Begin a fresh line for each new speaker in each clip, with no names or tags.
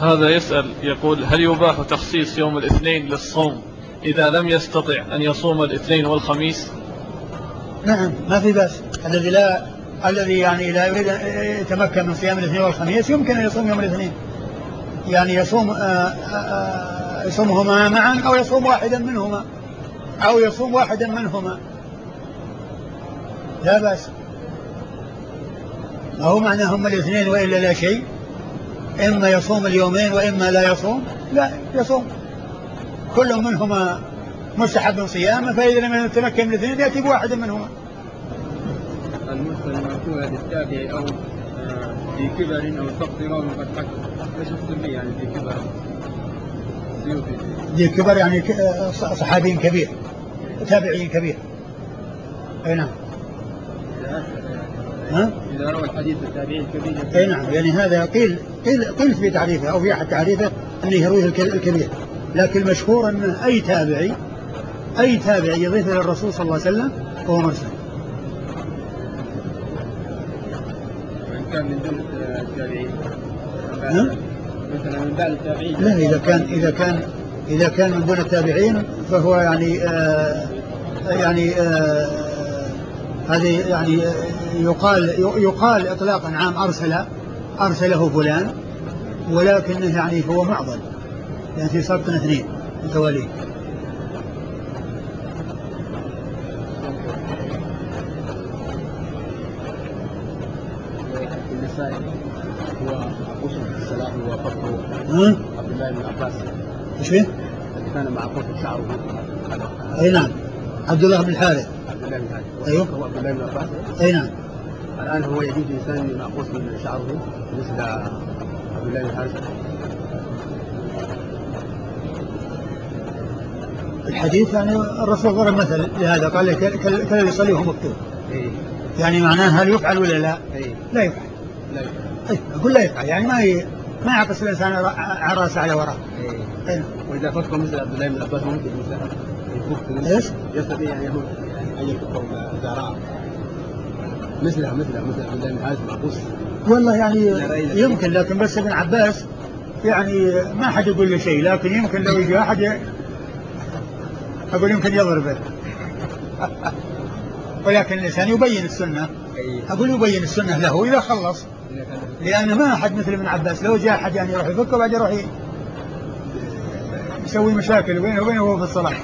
هذا يسأل يقول: هل يباح تخصيص يوم الاثنين للصوم إذا لم يستطع أن يصوم الاثنين والخميس؟
نعم، ما في بأس. الذي يعني لا يريد أن يتمكن من صيام الاثنين والخميس يمكن أن يصوم يوم الاثنين، يعني يصومهما معا أو يصوم واحدا منهما لا بأس. ما هو معناهم الاثنين وإلا لا شيء، إما يصوم اليومين وإما لا يصوم، لا يصوم كل منهما مستحب صيامه، فإذا لم يتمكن من الاثنين يأتي بواحد منهما.
المرسل المرفوع للتابع أو في كبر أو سقط راوي قد حكم، ايش السمية يعني في كبر؟
ذي كبر يعني صحابي كبير، تابعي كبير. أي نعم.
إذا روى الحديث التابعي الكبير.
أي نعم، يعني هذا قيل في تعريفه أو في أحد تعريفه أنه يرويه الكبير، لكن المشهور أن أي تابعي يضيف إلى الرسول صلى الله عليه وسلم وهو مرسل.
وإن كان من دون التابعين مثلا من بعد التابعين.
لا، إذا كان من دون التابعين فهو هذه يعني يقال إطلاقا عام أرسله فلان، ولكنه يعني هو معضل، يعني في سبق اثنين متوالين.
النسائي هو قصر الصلاة وفقه عبد الله بن عباس.
ايش فيه؟
اللي كان مع قصر شعره.
اي نعم، عبد الله بن الحارث.
ايوه، هو عبد الله بن عباس.
اي نعم.
الآن هو يجوز إنسان مع قصر شعره مثل عبد الله بن الحارث.
الحديث يعني الرسول ضرب مثل لهذا، قال كالذي يصلي وهو مكتوب. يعني معناه هل يفعل ولا لا؟ لا يفعل. أقول لا يفعل، يعني ما يعكس الإنسان عراسه على وراء.
وإذا فكر مثل عبد الله بن عباس ممكن
ايش؟
يستطيع يعني أن يفكر زراعة مثل عبد الله بن عباس معقوس.
والله يعني يمكن، لكن بس ابن عباس يعني ما حد يقول له شيء، لكن يمكن لو يجي أحد أقول يمكن يضربه. ولكن الإنسان يبين السنة، أقول يبين السنة له إذا خلص، لأن ما أحد مثل ابن عباس لو جاء أحد يعني يروح يفك وبعد يروح يسوي مشاكل بينه وبينه وهو في الصلاة.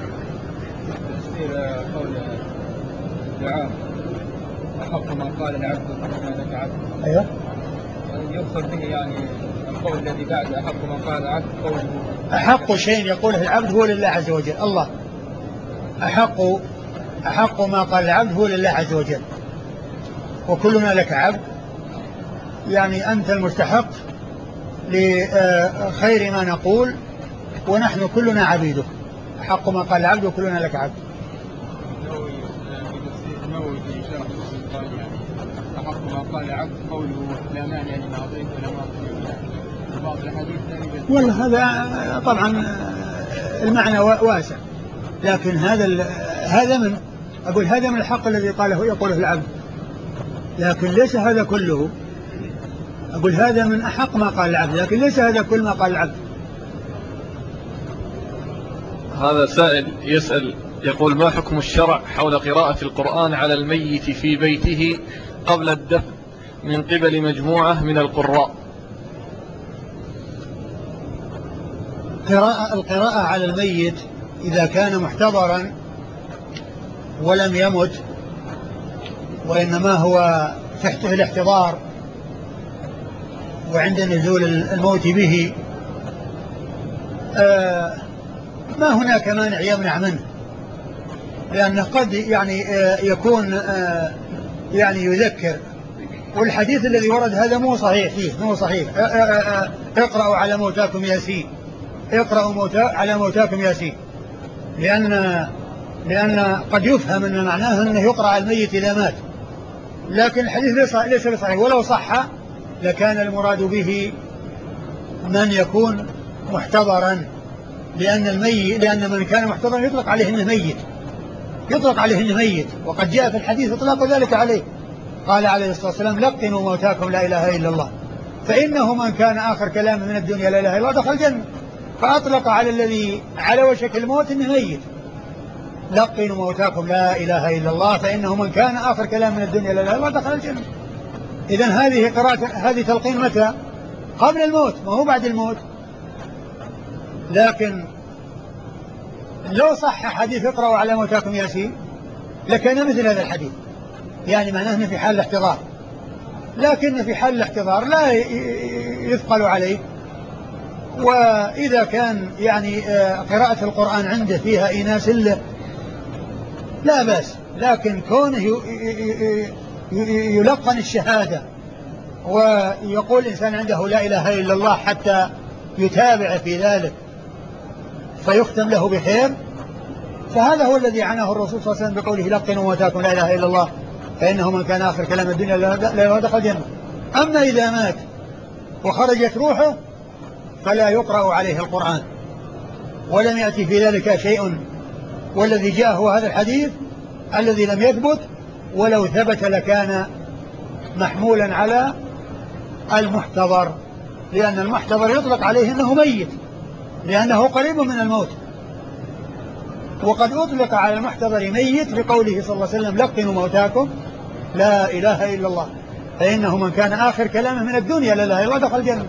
قول دعاء أحق ما قال العبد كما لك عبد.
أيوه،
يقصد به يعني القول الذي بعد أحق ما قال العبد قوله.
أحق شيء يقوله العبد هو لله عز وجل. الله أحق ما قال العبد هو لله عز وجل، وكلنا لك عبد، يعني أنت المستحق لخير ما نقول ونحن كلنا عبيدك. أحق ما قال العبد وكلنا لك عبد.
أحق ما قال العبد قوله لا مانع لما أعطيت ولا معطي بعض الحديث.
والله هذا طبعا المعنى واسع، لكن هذا من الحق الذي يقوله العبد، لكن ليس هذا كله. أقول هذا من أحق ما قال العبد، لكن ليس هذا كل ما قال العبد.
هذا سائل يسأل يقول: ما حكم الشرع حول قراءة القرآن على الميت في بيته قبل الدفن من قبل مجموعة من القراء؟
القراءة على الميت إذا كان محتضرا ولم يمت وإنما هو تحته الاحتضار وعند نزول الموت به، ما هناك مانع يمنع منه، لأنه قد يعني يكون يعني يذكر. والحديث الذي ورد هذا مو صحيح فيه، مو صحيح. اقرأوا على موتاكم ياسين، اقرأوا على موتاكم ياسين، لأن قد يفهم أن معناه أنه يقرأ على الميت إذا مات، لكن الحديث ليس بصحيح، ولو صح لكان المراد به من يكون محتضرا، لأن من كان محتضرا يطلق عليه إنه ميت، وقد جاء في الحديث إطلاق ذلك عليه. قال عليه الصلاة والسلام: لقنوا موتاكم لا إله إلا الله، فإنه من كان آخر كلامه من الدنيا لا إله إلا الله دخل الجنة. فأطلق على الذي على وشك الموت إنه ميت. لقنوا موتاكم لا إله إلا الله فإنه من كان آخر كلام من الدنيا لا إله إلا الله دخل الجنة. إذن هذه قراءة، هذه تلقين متى؟ قبل الموت، ما هو بعد الموت. لكن لو صح حديث اقرأوا على موتاكم ياسين لكان مثل هذا الحديث، يعني معناه في حال الاحتضار، لكن في حال الاحتضار لا يثقل عليه. وإذا كان يعني قراءة القرآن عنده فيها إيناس له لا بأس، لكن كونه يلقن الشهادة ويقول الإنسان عنده لا إله إلا الله حتى يتابع في ذلك فيختم له بخير، فهذا هو الذي عناه الرسول صلى الله عليه وسلم بقوله لقنوا موتاكم لا إله إلا الله فإنه من كان آخر كلام الدنيا لا دخل الجنة. أما إذا مات وخرجت روحه فلا يقرأ عليه القرآن، ولم يأتي في ذلك شيء، والذي جاء هو هذا الحديث الذي لم يثبت، ولو ثبت لكان محمولا على المحتضر، لأن المحتضر يطلق عليه أنه ميت لأنه قريب من الموت. وقد أطلق على المحتضر ميت بقوله صلى الله عليه وسلم لقنوا موتاكم لا إله إلا الله فإنه من كان آخر كلامه من الدنيا لا إله إلا الله دخل الجنة.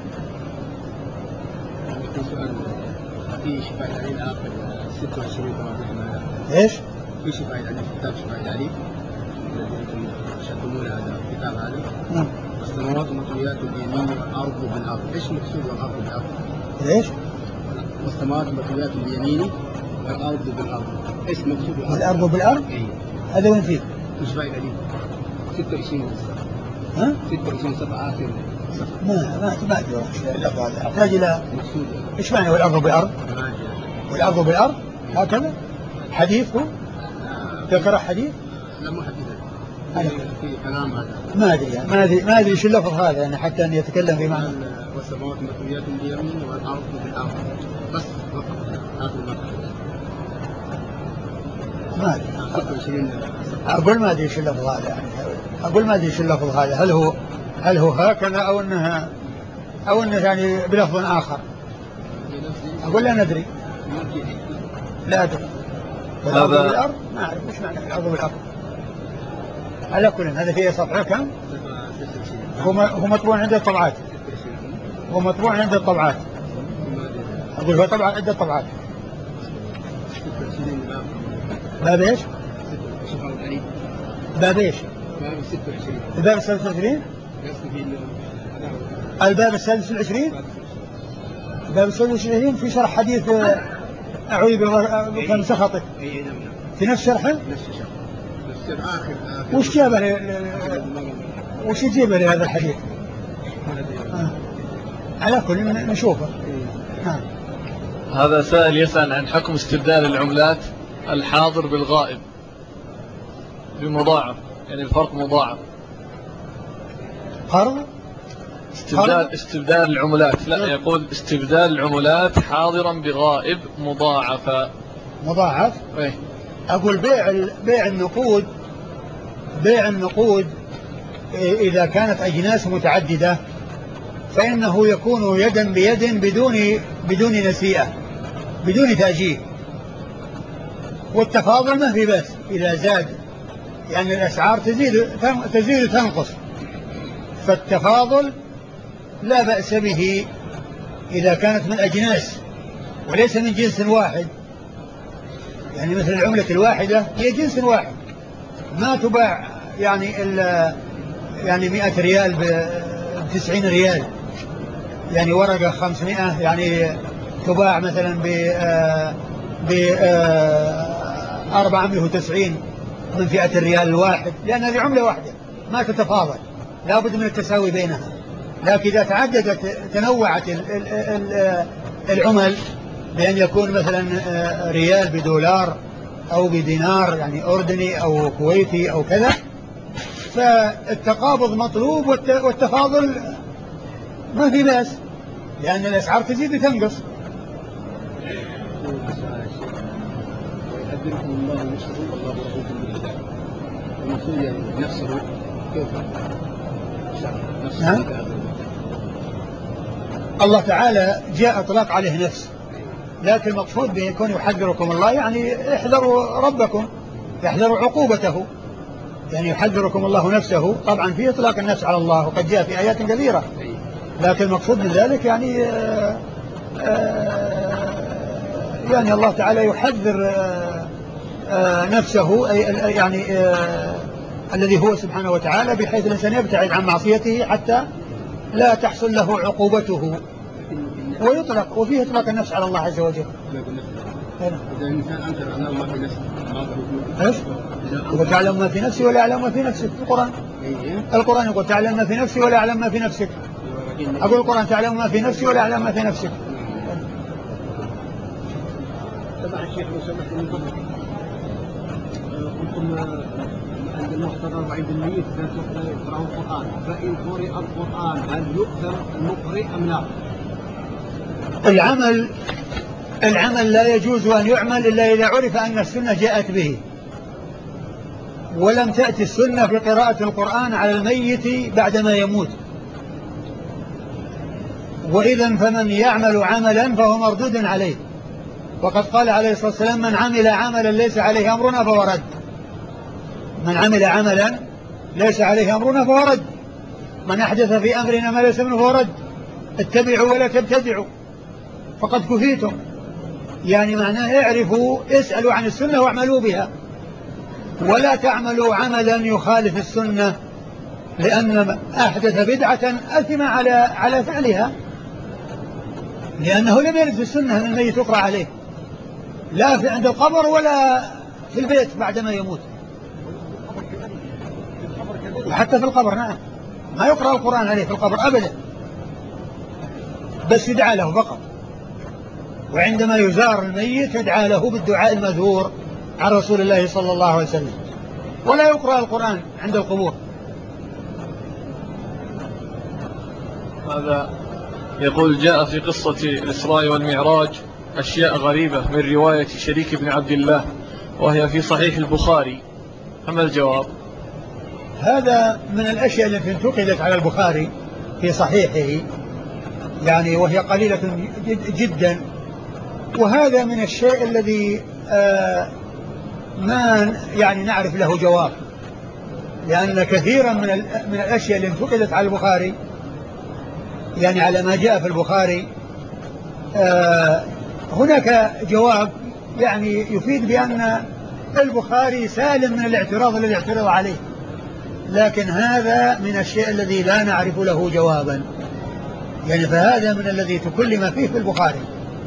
في شفاء العليل آخر 26
إيش؟
في شفاء العليل، كتاب شفاء العليل الذي أنتم تشتمون هذا الكتاب هذا. والسماوات مطويات باليمين والأرض بالأرض. إيش مقصود والأرض بالأرض؟
إيش؟
والسماوات مطويات باليمين والأرض بالأرض. إيش مقصود
والأرض بالأرض؟
إيه.
هذا وين فيه؟
في شفاء العليل 26
ها؟
26 صفحة آخر.
ما أدري اللفظ هذا أحتاج إلى
مقصود
إيش معنى والأرض بالأرض؟ والأرض بالأرض هكذا حديث هو؟ تقرأ حديث؟
لا مو حديث، في كلام هذا
ما أدري إيش اللفظ هذا يعني حتى أن يتكلم بمعنى
والسماوات مطويات باليمين والأرض بالأرض بس آخر
ما أدري. أقول ما أدري إيش اللفظ هذا يعني أقول ما أدري إيش اللفظ هذا، هل هو هكذا أو أنه يعني بلفظ آخر. أقول لا ندري، لا أدري. والأرض بالأرض ما أعرف إيش معنى الأرض بالأرض. على كل هذا فيه صفحة كم؟ هو مطبوع عند الطبعات. هو مطبوع عند الطبعات. أقول هو طبعا عند الطبعات. باب إيش؟ باب إيش؟ الباب 26. الباب 26. الباب 26 في شرح حديث أعوذ بك من سخطك. في نفس شرحه؟
نفس آخر.
وش جابه وش يجيبه لهذا الحديث؟ على كل نشوفه.
هذا سائل يسأل عن حكم استبدال العملات الحاضر بالغائب بمضاعف، يعني الفرق مضاعف.
قرض؟
استبدال العملات، لا يقول استبدال العملات حاضرا بغائب مضاعفا.
مضاعف؟
ايه.
أقول بيع النقود إذا كانت أجناس متعددة فإنه يكون يدا بيد بدون نسيئة، بدون تأجيل، والتفاضل ما في بأس إذا زاد، يعني الأسعار تزيد تنقص، فالتفاضل لا بأس به إذا كانت من أجناس وليس من جنس واحد. يعني مثل العملة الواحدة هي جنس واحد ما تباع يعني 100 ريال ب90 ريال، يعني ورقة 500 يعني تباع مثلا ب 490 من فئة الريال الواحد، لأن هذه عملة واحدة ما تتفاضل، لا بد من التساوي بينها. لكن إذا تعددت تنوعت العمل بأن يكون مثلا ريال بدولار أو بدينار يعني أردني أو كويتي أو كذا، فالتقابض مطلوب والتفاضل ما في بأس، لأن الأسعار تزيد وتنقص.
ويقدركم الله نفسه والله رؤوف بالعباد. المفروض يعني نفسه كيف؟ نفسه
الله تعالى جاء اطلاق عليه نفس، لكن المقصود به يكون يحذركم الله، يعني احذروا ربكم، احذروا عقوبته، يعني يحذركم الله نفسه. طبعا في اطلاق النفس على الله وقد جاء في آيات كثيرة، لكن المقصود من ذلك يعني يعني الله تعالى يحذر نفسه، يعني الذي هو سبحانه وتعالى، بحيث الإنسان يبتعد عن معصيته حتى لا تحصل له عقوبته، ويطلق وفيه إطلاق النفس على الله عز وجل.
إذا الإنسان أنكر على ما في نفسه
ايش؟ يقول تعلم ما في نفسي ولا أعلم ما في نفسك. القرآن يقول تعلم ما في نفسي ولا أعلم ما في نفسك. أقول القرآن تعلم ما في نفسي ولا أعلم ما في نفسك.
تبع الشيخ لو سمحت من فضلك، قلتم عند المحتضر وعند الميت لا يقرأ القرآن، فإن قرئ القرآن هل يؤثر المقرئ أم لا؟
العمل لا يجوز أن يعمل إلا إذا عرف أن السنة جاءت به، ولم تأتي السنة في قراءة القرآن على الميت بعدما يموت. وإذا فمن يعمل عملا فهو مردود عليه، وقد قال عليه الصلاة والسلام من عمل عملا ليس عليه أمرنا فهو رد. من عمل عملا ليس عليه أمرنا فهو رد. من أحدث في أمرنا ما ليس منه فهو رد. اتبعوا ولا تبتدعوا فقد كفيتم، يعني معناه اعرفوا، اسألوا عن السنة واعملوا بها، ولا تعملوا عملا يخالف السنة، لأن أحدث بدعة أثم على فعلها، لأنه لم يرد في السنة أن الميت يقرأ عليه، لا في عند القبر ولا في البيت بعدما يموت، وحتى في القبر نعم ما يقرأ القرآن عليه في القبر أبدا، بس يدعى له فقط. وعندما يزار الميت يدعى له بالدعاء الماثور عن رسول الله صلى الله عليه وسلم، ولا يقرأ القرآن عند القبور.
هذا يقول جاء في قصة الإسراء والمعراج أشياء غريبة من رواية شريك بن عبد الله، وهي في صحيح البخاري، فما الجواب؟
هذا من الأشياء التي انتقلت على البخاري في صحيحه، يعني وهي قليلة جدا، وهذا من الشيء الذي ما يعني نعرف له جواب، لأن كثيرا من الأشياء اللي انتقلت على البخاري، يعني على ما جاء في البخاري هناك جواب يعني يفيد بأن البخاري سالم من الاعتراض الذي اعترض عليه، لكن هذا من الشيء الذي لا نعرف له جوابا، يعني فهذا من الذي تكلم فيه في البخاري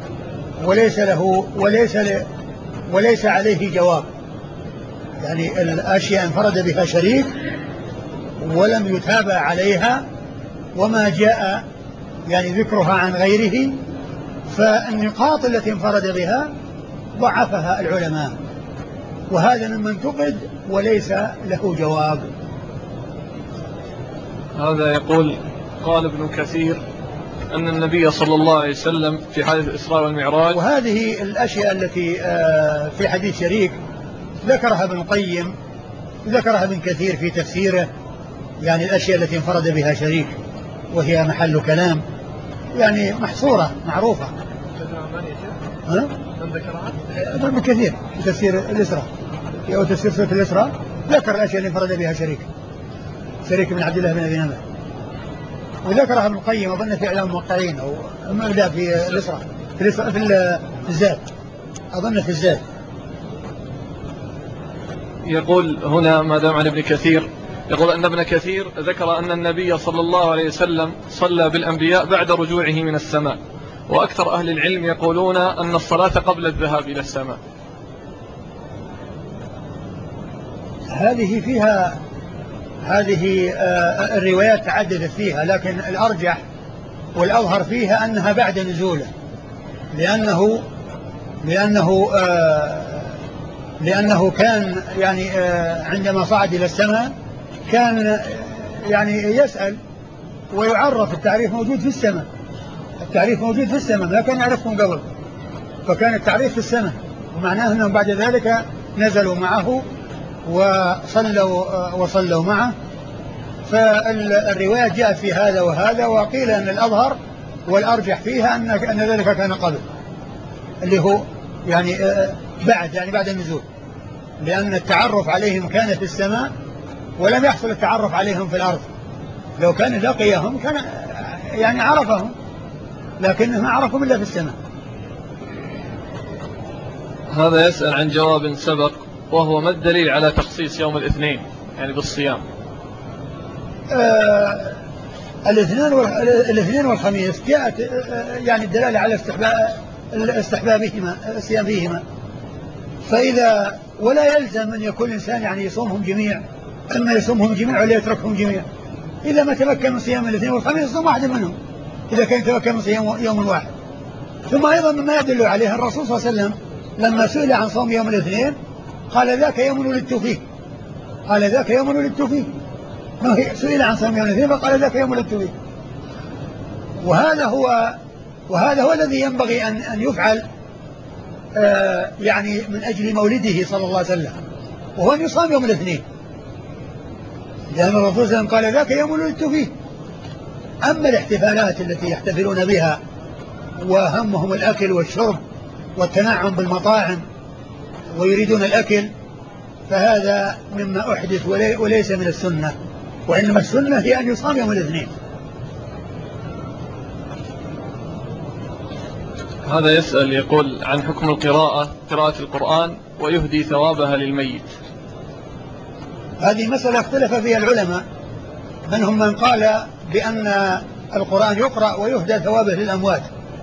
وليس عليه جواب، يعني الأشياء انفرد بها شريك ولم يتابع عليها، وما جاء يعني ذكرها عن غيره، فالنقاط التي انفرد بها ضعفها العلماء، وهذا مما انتقد وليس له جواب.
هذا يقول قال ابن كثير أن النبي صلى الله عليه وسلم في حادث الإسراء والمعراج،
وهذه الأشياء التي في حديث شريك ذكرها ابن القيم، ذكرها ابن كثير في تفسيره، يعني الأشياء التي انفرد بها شريك وهي محل كلام، يعني محصورة معروفة.
من ذكرها؟
ابن كثير في تفسير الإسراء أو تفسير سورة الإسراء ذكر الأشياء اللي انفرد بها شريك بن عبد الله بن أبي نمر، وذكرها ابن القيم أظن في إعلام الموقعين أو لا في الإسراء في الزاد، أظن في الزاد.
يقول هنا ما دام عن ابن كثير، يقول أن ابن كثير ذكر أن النبي صلى الله عليه وسلم صلى بالأنبياء بعد رجوعه من السماء، وأكثر أهل العلم يقولون أن الصلاة قبل الذهاب إلى السماء.
هذه الروايات تعددت فيها، لكن الأرجح والأظهر فيها أنها بعد نزوله، لأنه كان يعني عندما صعد إلى السماء كان يعني يسأل ويعرف، التعريف موجود في السماء، ما كان يعرفهم قبل، فكان التعريف في السماء، ومعناه أنهم بعد ذلك نزلوا معه وصلوا معه. فالرواية جاءت في هذا وهذا، وقيل أن الأظهر والأرجح فيها أن ذلك كان قبل، اللي هو يعني بعد النزول، لأن التعرف عليهم كان في السماء ولم يحصل التعرف عليهم في الأرض. لو كان لقيهم كان يعني عرفهم، لكنه ما عرفهم إلا في السماء.
هذا يسأل عن جواب سبق، وهو ما الدليل على تخصيص يوم الاثنين يعني بالصيام؟
الاثنين والخميس جاءت يعني الدلالة على استحبابهما الصيام فيهما، فإذا ولا يلزم أن يكون الإنسان يعني يصومهم جميع، إما يصومهم جميع ولا يتركهم جميع. إذا ما تمكن من صيام الاثنين والخميس يصوم واحد منهم، إذا كان تمكن من صيام يوم واحد. ثم أيضا مما يدل عليه الرسول صلى الله عليه وسلم لما سئل عن صوم يوم الاثنين قال ذاك يوم ولدت فيه، قال ذاك يوم ولدت فيه، سئل عن صوم يوم الاثنين فقال ذاك يوم ولدت فيه. وهذا هو الذي ينبغي أن يفعل يعني من أجل مولده صلى الله عليه وسلم، وهو أن يصام يوم الاثنين، لأن الرسول صلى الله عليه وسلم قال ذاك يوم ولدت فيه. أما الاحتفالات التي يحتفلون بها وهمهم الأكل والشرب والتنعم بالمطاعم ويريدون الأكل، فهذا مما أحدث وليس من السنة، وإنما السنة هي أن يصام يوم الاثنين.
هذا يسأل يقول عن حكم قراءة القرآن ويهدي ثوابها للميت.
هذه مسألة اختلف فيها العلماء، منهم من قال بأن القرآن يقرأ ويهدى ثوابه للأموات،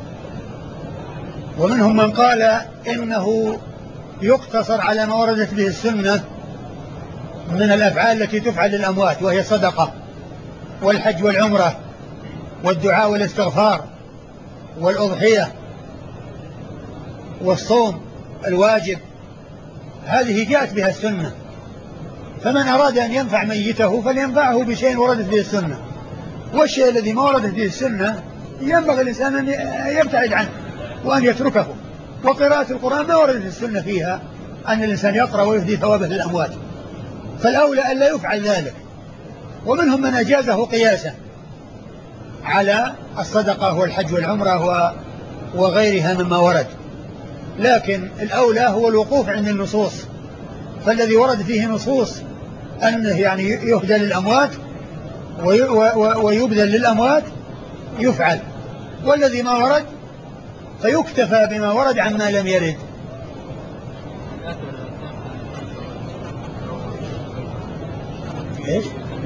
ومنهم من قال إنه يقتصر على ما وردت به السنة من الأفعال التي تفعل للأموات، وهي الصدقة والحج والعمرة والدعاء والاستغفار والأضحية والصوم الواجب، هذه جاءت بها السنة. فمن أراد أن ينفع ميته فلينفعه بشيء وردت به السنة، والشيء الذي ما وردت به السنة ينبغي الإنسان أن يبتعد عنه وأن يتركه. وقراءة القرآن ما وردت السنة فيها أن الإنسان يقرأ ويهدي ثوابه للأموات، فالأولى أن لا يفعل ذلك. ومنهم من أجازه قياسا على الصدقة والحج والعمرة وغيرها مما ورد، لكن الأولى هو الوقوف عند النصوص، فالذي ورد فيه نصوص أنه يعني يهدى للأموات ويبذل للأموات يفعل، والذي ما ورد فيكتفى بما ورد عما لم يرد. إيش؟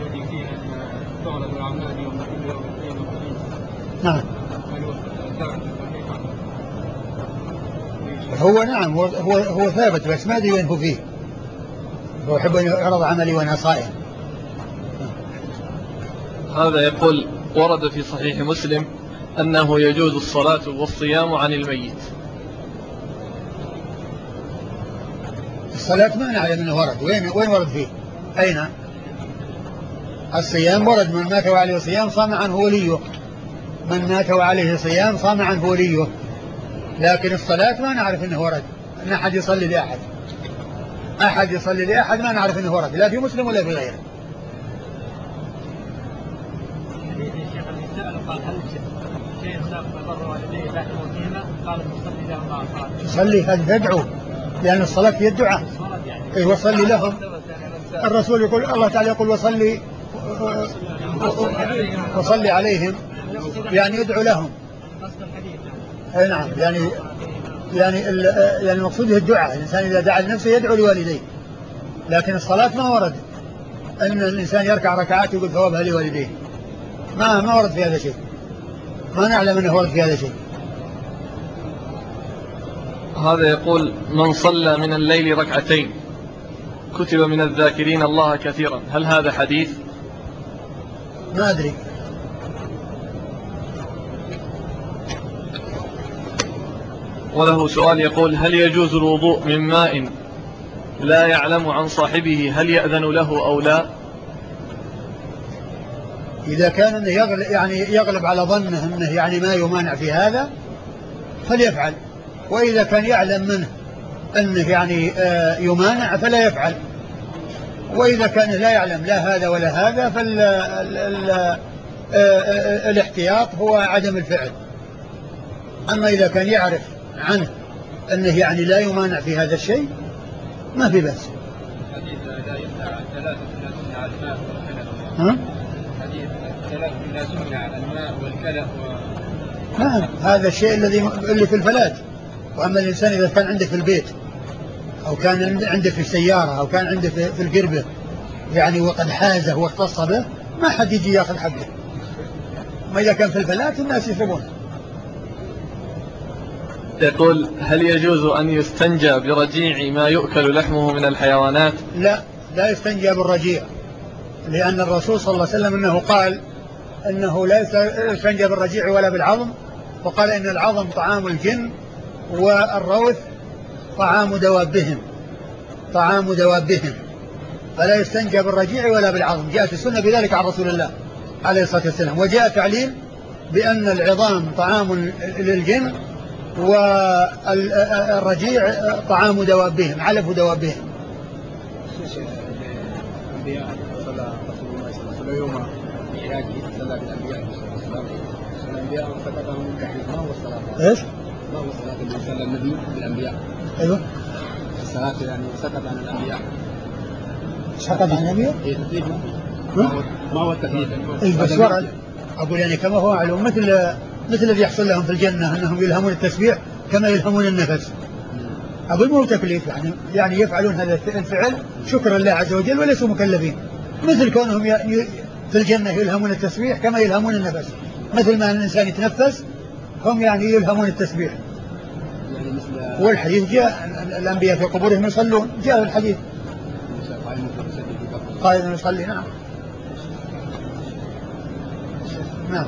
نعم. هو نعم هو ثابت، بس ما أدري وين هو فيه. هو يحب أن يعرض عملي وأنا صائم.
هذا يقول ورد في صحيح مسلم أنه يجوز الصلاة والصيام عن الميت.
الصلاة ما نعلم أنه ورد، وين ورد فيه؟ أين؟ الصيام ورد، من مات وعليه صيام صام عنه وليه، من مات وعليه صيام صام عنه وليه، لكن الصلاة ما نعرف أنه ورد أن أحد يصلي لأحد، أحد يصلي لأحد ما نعرف أنه ورد لا في مسلم ولا في غيره. تصلي هذه تدعو، لأن الصلاة هي الدعاء. إيه وصلي لهم، الرسول يقول الله تعالى يقول وصلي عليهم، يعني يدعو لهم. أي نعم، يعني المقصود هي الدعاء، الإنسان إذا دعا لنفسه يدعو لوالديه، لكن الصلاة ما ورد أن الإنسان يركع ركعات ويقول ثوابها لوالديه، ما ورد في هذا شيء، ما نعلم أنه ورد في هذا شيء.
هذا يقول من صلى من الليل ركعتين كتب من الذاكرين الله كثيرا، هل هذا حديث؟
ما أدري.
وله سؤال يقول هل يجوز الوضوء من ماء لا يعلم عن صاحبه هل يأذن له أو لا؟
إذا كان أنه يغلب على ظنه أنه يعني ما يمانع في هذا فليفعل، وإذا كان يعلم منه أنه يعني يمانع فلا يفعل، وإذا كان لا يعلم لا هذا ولا هذا فالاحتياط هو عدم الفعل. أما إذا كان يعرف عنه أنه يعني لا يمانع في هذا الشيء ما في بأس.
حديث لا يمنع الثلاث من تمنع الماء والكلى.
ها؟
حديث الثلاث لا تمنع الماء والكلى
نعم هذا الشيء اللي في الفلاة. وأما الإنسان إذا كان عنده في البيت أو كان عنده في السيارة أو كان عنده في القربة يعني وقد حازه واختص به ما حد يجي ياخذ حقه. ما إذا كان في الفلاة الناس يشربون.
يقول هل يجوز أن يستنجى برجيع ما يؤكل لحمه من الحيوانات؟
لا يستنجى بالرجيع، لأن الرسول صلى الله عليه وسلم أنه قال أنه لا يستنجى بالرجيع ولا بالعظم، وقال إن العظم طعام الجن والروث طعام دوابهم فلا يستنجى بالرجيع ولا بالعظم. جاءت السنة بذلك عن رسول الله عليه الصلاة والسلام، وجاء تعليل بأن العظام طعام للجن والرجيع طعام دوابهم علف دوابهم.
الأنبياء صلى رسول الله صلى الله عليه وسلم يوم ميراجه صلى بالأنبياء صلى الله عليه وسلم. الأنبياء سقطهم التحديث ما هو الصلاة؟
إيش؟
ما هو الصلاة اللي صلى النبي بالأنبياء؟
أيوه
الصلاة يعني سقط عن الأنبياء.
سقط عن النبي؟
إيه تقليد ما هو التقليد؟
إيه بس ورد أقول يعني كما هو معلوم مثل الذي يحصل لهم في الجنة أنهم يلهمون التسبيح كما يلهمون النفس. أقول مو تكليف يعني يفعلون هذا الفعل شكرا لله عز وجل وليسوا مكلفين، مثل كونهم في الجنة يلهمون التسبيح كما يلهمون النفس، مثل ما الإنسان يتنفس هم يعني يلهمون التسبيح.
يعني مثل
والحديث جاء الأنبياء في قبورهم يصلون، جاء الحديث قائما يصلي. نعم نعم.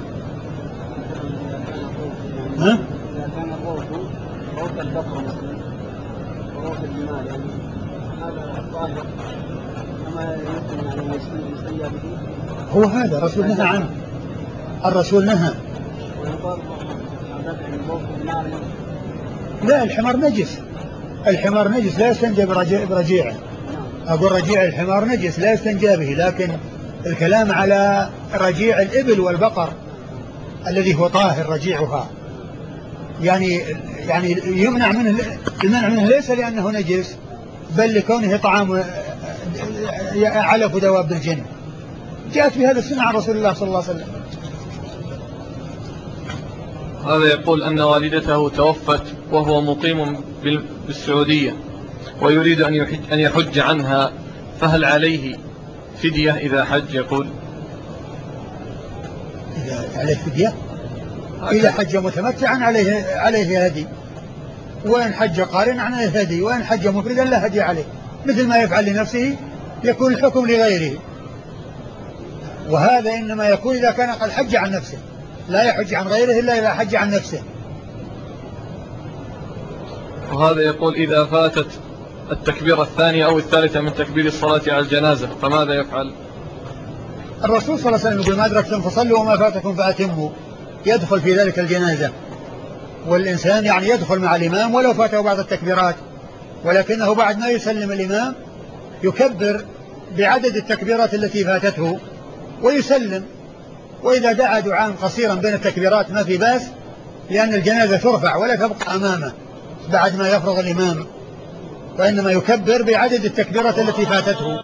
ها؟
إذا كان الروث روث البقر مثلا وروث الجمال يعني هذا طاهر أما يمكن يعني يستنجى به.
هو هذا الرسول نهى عنه، الرسول نهى.
ويقال روث الجمال.
لا الحمار نجس لا يستنجى برجيعه. أقول رجيع الحمار نجس لا يستنجى به، لكن الكلام على رجيع الإبل والبقر الذي هو طاهر رجيعها يعني يمنع منه، المنع منه ليس لأنه نجس بل لكونه طعام علف دواب الجن. جاءت بهذا السنة عن رسول الله صلى الله عليه وسلم.
هذا يقول أن والدته توفت وهو مقيم بالسعودية ويريد أن يحج عنها، فهل عليه فدية إذا حج؟ يقول
إذا عليه فدية إذا حج متمتعا عليه هدي، وإن حج قارنا عليه هدي، وإن حج مفردا لا هدي عليه، مثل ما يفعل لنفسه يكون الحكم لغيره. وهذا إنما يكون إذا كان قد حج عن نفسه، لا يحج عن غيره إلا إذا حج عن نفسه.
وهذا يقول إذا فاتت التكبيرة الثانية أو الثالثة من تكبير الصلاة على الجنازة فماذا يفعل؟
الرسول صلى الله عليه وسلم يقول ما أدركتم فصلوا وما فاتكم فأتموا، يدخل في ذلك الجنازة، والإنسان يعني يدخل مع الإمام ولو فاته بعض التكبيرات، ولكنه بعد ما يسلم الإمام يكبر بعدد التكبيرات التي فاتته ويسلم، وإذا دعا دعاء قصيرا بين التكبيرات ما في بأس، لأن الجنازة ترفع ولا تبقى أمامه بعد ما يفرغ الإمام، وإنما يكبر بعدد التكبيرات التي فاتته.